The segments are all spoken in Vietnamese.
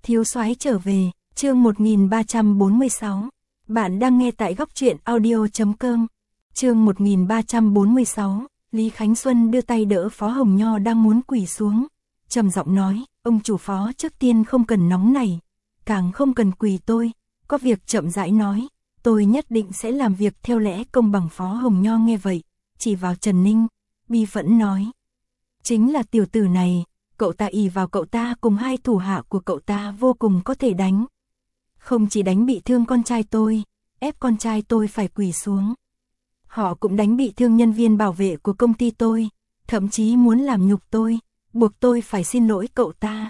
Thiếu soái trở về, chương 1346. Bạn đang nghe tại góc truyện audio.com. Chương 1346, Lý Khánh Xuân đưa tay đỡ Phó Hồng Nho đang muốn quỳ xuống, trầm giọng nói, ông chủ Phó trước tiên không cần nóng này, càng không cần quỳ tôi, có việc chậm rãi nói, tôi nhất định sẽ làm việc theo lẽ công bằng. Phó Hồng Nho nghe vậy, chỉ vào Trần Ninh, bi phẫn nói, chính là tiểu tử này, cậu ta ỷ vào cậu ta cùng hai thủ hạ của cậu ta vô cùng có thể đánh. Không chỉ đánh bị thương con trai tôi, ép con trai tôi phải quỳ xuống. Họ cũng đánh bị thương nhân viên bảo vệ của công ty tôi, thậm chí muốn làm nhục tôi, buộc tôi phải xin lỗi cậu ta.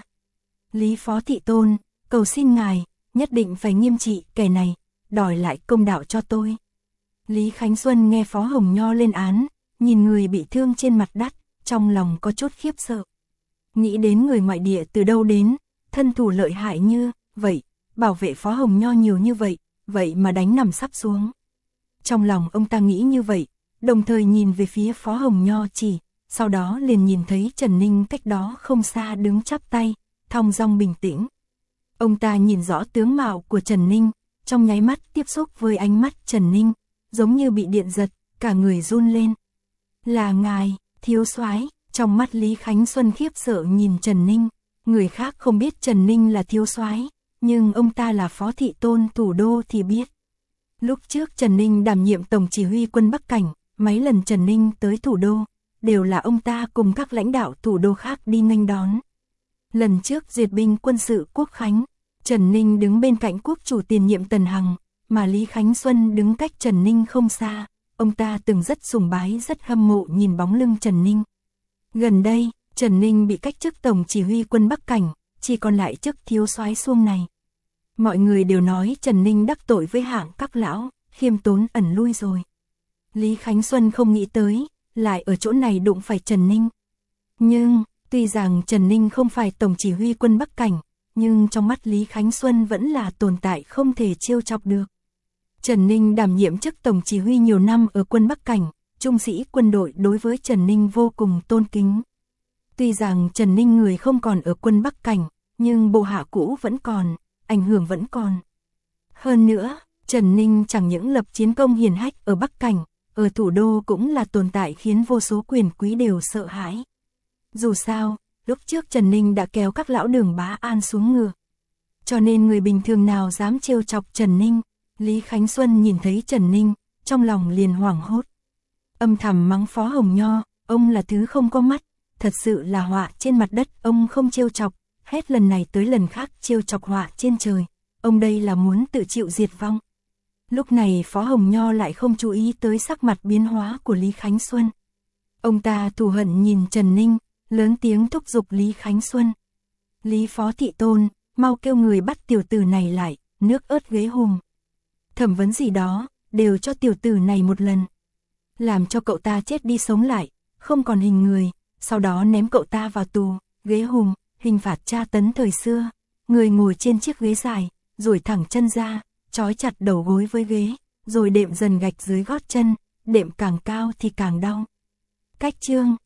Lý Phó Thị Tôn, cầu xin ngài, nhất định phải nghiêm trị kẻ này, đòi lại công đạo cho tôi. Lý Khánh Xuân nghe Phó Hồng Nho lên án, nhìn người bị thương trên mặt đất, trong lòng có chút khiếp sợ. Nghĩ đến người ngoại địa từ đâu đến, thân thủ lợi hại như vậy, bảo vệ Phó Hồng Nho nhiều như vậy, vậy mà đánh nằm sắp xuống. Trong lòng ông ta nghĩ như vậy, đồng thời nhìn về phía Phó Hồng Nho chỉ, sau đó liền nhìn thấy Trần Ninh cách đó không xa đứng chắp tay, thong dong bình tĩnh. Ông ta nhìn rõ tướng mạo của Trần Ninh, trong nháy mắt tiếp xúc với ánh mắt Trần Ninh, giống như bị điện giật, cả người run lên. Là ngài, thiếu soái. Trong mắt Lý Khánh Xuân khiếp sợ nhìn Trần Ninh, người khác không biết Trần Ninh là thiếu soái, nhưng ông ta là Phó Thị Tôn thủ đô thì biết. Lúc trước Trần Ninh đảm nhiệm tổng chỉ huy quân Bắc Cảnh, mấy lần Trần Ninh tới thủ đô, đều là ông ta cùng các lãnh đạo thủ đô khác đi nghênh đón. Lần trước duyệt binh quân sự Quốc Khánh, Trần Ninh đứng bên cạnh quốc chủ tiền nhiệm Tần Hằng, mà Lý Khánh Xuân đứng cách Trần Ninh không xa, ông ta từng rất sùng bái rất hâm mộ nhìn bóng lưng Trần Ninh. Gần đây, Trần Ninh bị cách chức tổng chỉ huy quân Bắc Cảnh, chỉ còn lại chức thiếu soái Xuông này. Mọi người đều nói Trần Ninh đắc tội với hạng các lão, khiêm tốn ẩn lui rồi. Lý Khánh Xuân không nghĩ tới, lại ở chỗ này đụng phải Trần Ninh. Nhưng, tuy rằng Trần Ninh không phải tổng chỉ huy quân Bắc Cảnh, nhưng trong mắt Lý Khánh Xuân vẫn là tồn tại không thể trêu chọc được. Trần Ninh đảm nhiệm chức tổng chỉ huy nhiều năm ở quân Bắc Cảnh, trung sĩ quân đội đối với Trần Ninh vô cùng tôn kính. Tuy rằng Trần Ninh người không còn ở quân Bắc Cảnh, nhưng bộ hạ cũ vẫn còn, ảnh hưởng vẫn còn. Hơn nữa, Trần Ninh chẳng những lập chiến công hiển hách ở Bắc Cảnh, ở thủ đô cũng là tồn tại khiến vô số quyền quý đều sợ hãi. Dù sao, lúc trước Trần Ninh đã kéo các lão Đường Bá An xuống ngựa. Cho nên người bình thường nào dám trêu chọc Trần Ninh. Lý Khánh Xuân nhìn thấy Trần Ninh, trong lòng liền hoảng hốt. Âm thầm mắng Phó Hồng Nho, ông là thứ không có mắt, thật sự là họa trên mặt đất, ông không trêu chọc, hết lần này tới lần khác trêu chọc họa trên trời, ông đây là muốn tự chịu diệt vong. Lúc này Phó Hồng Nho lại không chú ý tới sắc mặt biến hóa của Lý Khánh Xuân. Ông ta thù hận nhìn Trần Ninh, lớn tiếng thúc giục Lý Khánh Xuân. Lý Phó Thị Tôn, mau kêu người bắt tiểu tử này lại, nước ớt ghế hùm. Thẩm vấn gì đó, đều cho tiểu tử này một lần. Làm cho cậu ta chết đi sống lại, không còn hình người, sau đó ném cậu ta vào tù, ghế hùm, hình phạt tra tấn thời xưa. Người ngồi trên chiếc ghế dài, duỗi thẳng chân ra, trói chặt đầu gối với ghế, rồi đệm dần gạch dưới gót chân, đệm càng cao thì càng đau. Cách chương